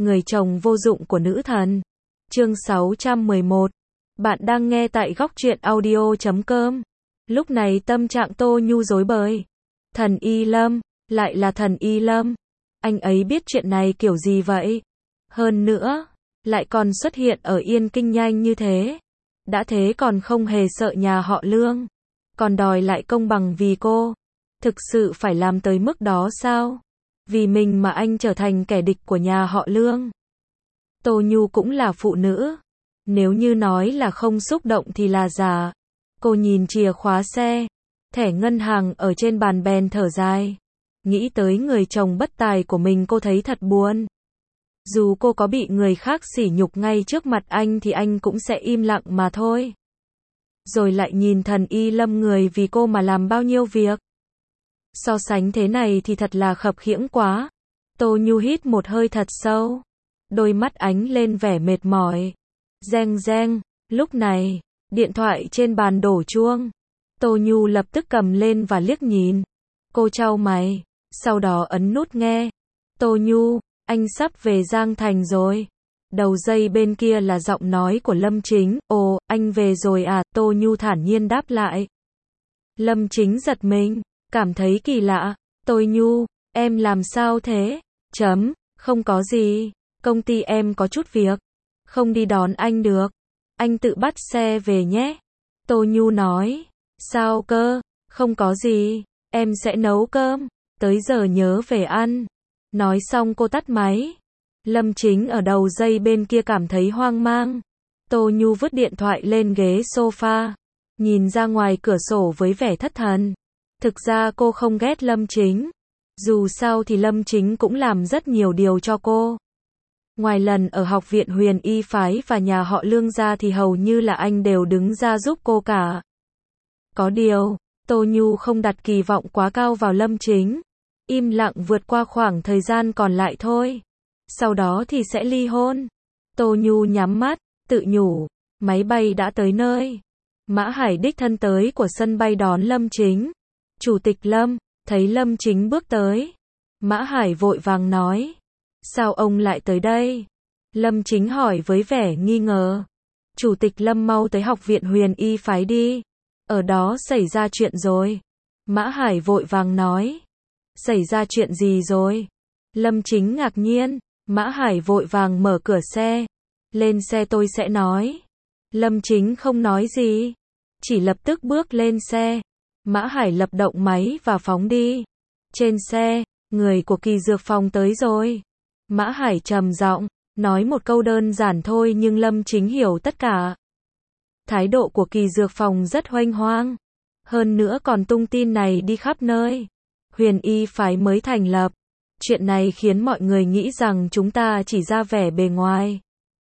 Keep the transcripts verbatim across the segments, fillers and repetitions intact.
Người chồng vô dụng của nữ thần. Chương sáu trăm mười một. Bạn đang nghe tại góc truyện audio chấm com. Lúc này tâm trạng Tô Nhu rối bời. Thần Y Lâm, lại là thần Y Lâm. Anh ấy biết chuyện này kiểu gì vậy? Hơn nữa, lại còn xuất hiện ở Yên Kinh nhanh như thế. Đã thế còn không hề sợ nhà họ Lương. Còn đòi lại công bằng vì cô. Thực sự phải làm tới mức đó sao? Vì mình mà anh trở thành kẻ địch của nhà họ Lương. Tô Nhu cũng là phụ nữ. Nếu như nói là không xúc động thì là giả. Cô nhìn chìa khóa xe, thẻ ngân hàng ở trên bàn bèn thở dài. Nghĩ tới người chồng bất tài của mình cô thấy thật buồn. Dù cô có bị người khác sỉ nhục ngay trước mặt anh thì anh cũng sẽ im lặng mà thôi. Rồi lại nhìn thần Y Lâm người vì cô mà làm bao nhiêu việc. So sánh thế này thì thật là khập khiễng quá. Tô Nhu hít một hơi thật sâu. Đôi mắt ánh lên vẻ mệt mỏi. Reng reng, lúc này, điện thoại trên bàn đổ chuông. Tô Nhu lập tức cầm lên và liếc nhìn. Cô chau mày, sau đó ấn nút nghe. Tô Nhu, anh sắp về Giang Thành rồi. Đầu dây bên kia là giọng nói của Lâm Chính. Ồ, anh về rồi à? Tô Nhu thản nhiên đáp lại. Lâm Chính giật mình, cảm thấy kỳ lạ. Tô Nhu, em làm sao thế? Chấm, không có gì. Công ty em có chút việc. Không đi đón anh được. Anh tự bắt xe về nhé. Tô Nhu nói. Sao cơ? Không có gì. Em sẽ nấu cơm. Tới giờ nhớ về ăn. Nói xong cô tắt máy. Lâm Chính ở đầu dây bên kia cảm thấy hoang mang. Tô Nhu vứt điện thoại lên ghế sofa. Nhìn ra ngoài cửa sổ với vẻ thất thần. Thực ra cô không ghét Lâm Chính. Dù sao thì Lâm Chính cũng làm rất nhiều điều cho cô. Ngoài lần ở học viện Huyền Y Phái và nhà họ Lương ra thì hầu như là anh đều đứng ra giúp cô cả. Có điều, Tô Nhu không đặt kỳ vọng quá cao vào Lâm Chính. Im lặng vượt qua khoảng thời gian còn lại thôi. Sau đó thì sẽ ly hôn. Tô Nhu nhắm mắt, tự nhủ. Máy bay đã tới nơi. Mã Hải đích thân tới của sân bay đón Lâm Chính. Chủ tịch Lâm, thấy Lâm Chính bước tới. Mã Hải vội vàng nói. Sao ông lại tới đây? Lâm Chính hỏi với vẻ nghi ngờ. Chủ tịch Lâm mau tới học viện Huyền Y Phái đi. Ở đó xảy ra chuyện rồi. Mã Hải vội vàng nói. Xảy ra chuyện gì rồi? Lâm Chính ngạc nhiên. Mã Hải vội vàng mở cửa xe. Lên xe tôi sẽ nói. Lâm Chính không nói gì. Chỉ lập tức bước lên xe. Mã Hải lập động máy và phóng đi. Trên xe, người của Kỳ Dược Phòng tới rồi. Mã Hải trầm giọng, nói một câu đơn giản thôi nhưng Lâm Chính hiểu tất cả. Thái độ của Kỳ Dược Phòng rất hoanh hoang. Hơn nữa còn tung tin này đi khắp nơi. Huyền Y Phái mới thành lập. Chuyện này khiến mọi người nghĩ rằng chúng ta chỉ ra vẻ bề ngoài.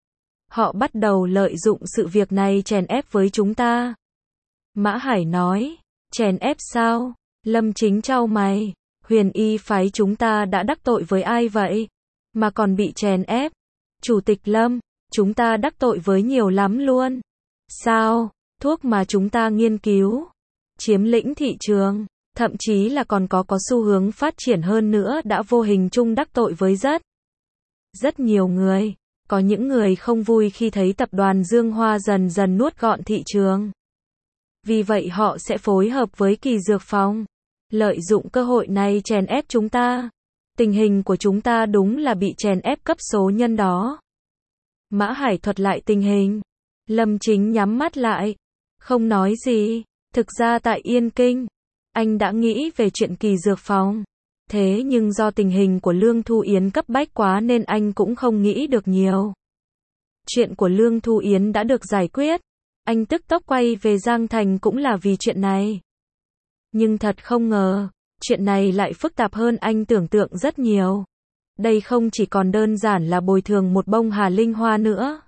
Họ bắt đầu lợi dụng sự việc này chèn ép với chúng ta. Mã Hải nói, chèn ép sao? Lâm Chính chau mày. Huyền Y Phái chúng ta đã đắc tội với ai vậy? Mà còn bị chèn ép. Chủ tịch Lâm, chúng ta đắc tội với nhiều lắm luôn. Sao? Thuốc mà chúng ta nghiên cứu, chiếm lĩnh thị trường, thậm chí là còn có có xu hướng phát triển hơn nữa đã vô hình chung đắc tội với rất, rất nhiều người. Có những người không vui khi thấy tập đoàn Dương Hoa dần dần nuốt gọn thị trường. Vì vậy họ sẽ phối hợp với Kỳ Dược Phòng, lợi dụng cơ hội này chèn ép chúng ta. Tình hình của chúng ta đúng là bị chèn ép cấp số nhân đó. Mã Hải thuật lại tình hình. Lâm Chính nhắm mắt lại. Không nói gì. Thực ra tại Yên Kinh, anh đã nghĩ về chuyện Kỳ Dược Phòng. Thế nhưng do tình hình của Lương Thu Yến cấp bách quá nên anh cũng không nghĩ được nhiều. Chuyện của Lương Thu Yến đã được giải quyết. Anh tức tốc quay về Giang Thành cũng là vì chuyện này. Nhưng thật không ngờ. Chuyện này lại phức tạp hơn anh tưởng tượng rất nhiều. Đây không chỉ còn đơn giản là bồi thường một bông hà linh hoa nữa.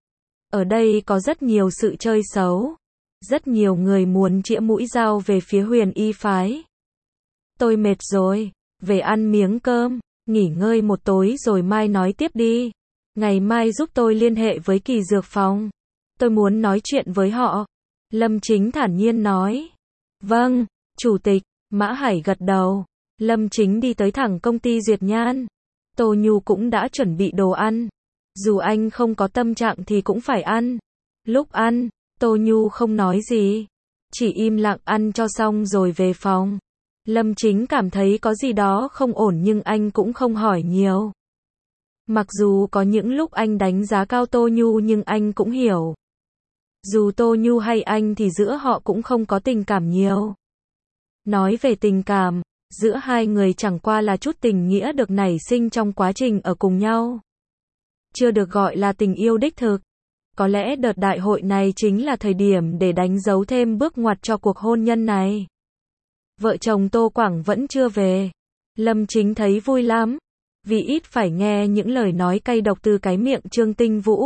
Ở đây có rất nhiều sự chơi xấu. Rất nhiều người muốn chĩa mũi dao về phía Huyền Y Phái. Tôi mệt rồi. Về ăn miếng cơm. Nghỉ ngơi một tối rồi mai nói tiếp đi. Ngày mai giúp tôi liên hệ với Kỳ Dược Phòng. Tôi muốn nói chuyện với họ. Lâm Chính thản nhiên nói. Vâng, Chủ tịch. Mã Hải gật đầu. Lâm Chính đi tới thẳng công ty Duyệt Nhan. Tô Nhu cũng đã chuẩn bị đồ ăn. Dù anh không có tâm trạng thì cũng phải ăn. Lúc ăn, Tô Nhu không nói gì. Chỉ im lặng ăn cho xong rồi về phòng. Lâm Chính cảm thấy có gì đó không ổn nhưng anh cũng không hỏi nhiều. Mặc dù có những lúc anh đánh giá cao Tô Nhu nhưng anh cũng hiểu. Dù Tô Nhu hay anh thì giữa họ cũng không có tình cảm nhiều. Nói về tình cảm, giữa hai người chẳng qua là chút tình nghĩa được nảy sinh trong quá trình ở cùng nhau. Chưa được gọi là tình yêu đích thực. Có lẽ đợt đại hội này chính là thời điểm để đánh dấu thêm bước ngoặt cho cuộc hôn nhân này. Vợ chồng Tô Quảng vẫn chưa về. Lâm Chính thấy vui lắm, vì ít phải nghe những lời nói cay độc từ cái miệng Trương Tinh Vũ.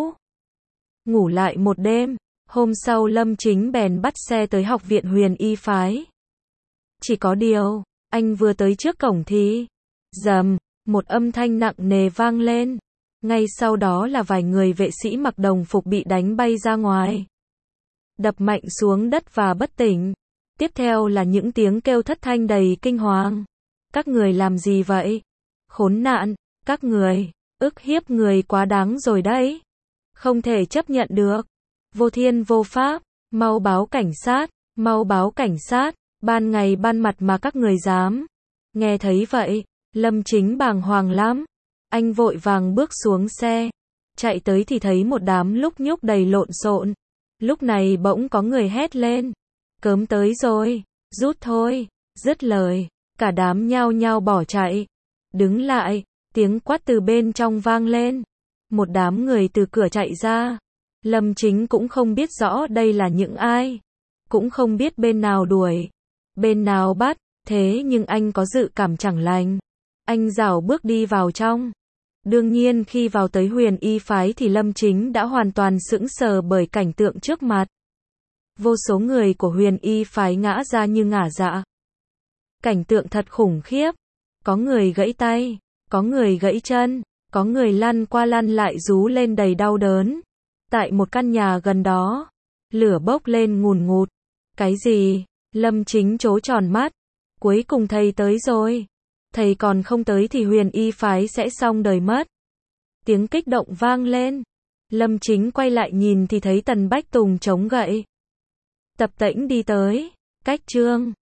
Ngủ lại một đêm, hôm sau Lâm Chính bèn bắt xe tới học viện Huyền Y Phái. Chỉ có điều, anh vừa tới trước cổng thì, rầm, một âm thanh nặng nề vang lên. Ngay sau đó là vài người vệ sĩ mặc đồng phục bị đánh bay ra ngoài. Đập mạnh xuống đất và bất tỉnh. Tiếp theo là những tiếng kêu thất thanh đầy kinh hoàng. Các người làm gì vậy? Khốn nạn, các người, ức hiếp người quá đáng rồi đấy. Không thể chấp nhận được. Vô thiên vô pháp, mau báo cảnh sát, mau báo cảnh sát, ban ngày ban mặt mà các người dám. Nghe thấy vậy, Lâm Chính bàng hoàng lắm. Anh vội vàng bước xuống xe, chạy tới thì thấy một đám lúc nhúc đầy lộn xộn. Lúc này bỗng có người hét lên. Cớm tới rồi, rút thôi, dứt lời, cả đám nhao nhao bỏ chạy. Đứng lại, tiếng quát từ bên trong vang lên. Một đám người từ cửa chạy ra. Lâm Chính cũng không biết rõ đây là những ai. Cũng không biết bên nào đuổi, bên nào bắt, thế nhưng anh có dự cảm chẳng lành. Anh rảo bước đi vào trong. Đương nhiên khi vào tới Huyền Y Phái thì Lâm Chính đã hoàn toàn sững sờ bởi cảnh tượng trước mặt. Vô số người của Huyền Y Phái ngã ra như ngả dạ. Cảnh tượng thật khủng khiếp. Có người gãy tay, có người gãy chân, có người lăn qua lăn lại rú lên đầy đau đớn. Tại một căn nhà gần đó, lửa bốc lên ngùn ngụt. Cái gì? Lâm Chính trố tròn mắt. Cuối cùng thầy tới rồi. Thầy còn không tới thì Huyền Y Phái sẽ xong đời mất. Tiếng kích động vang lên. Lâm Chính quay lại nhìn thì thấy Tần Bách Tùng chống gậy. Tập tễnh đi tới. Cách Trương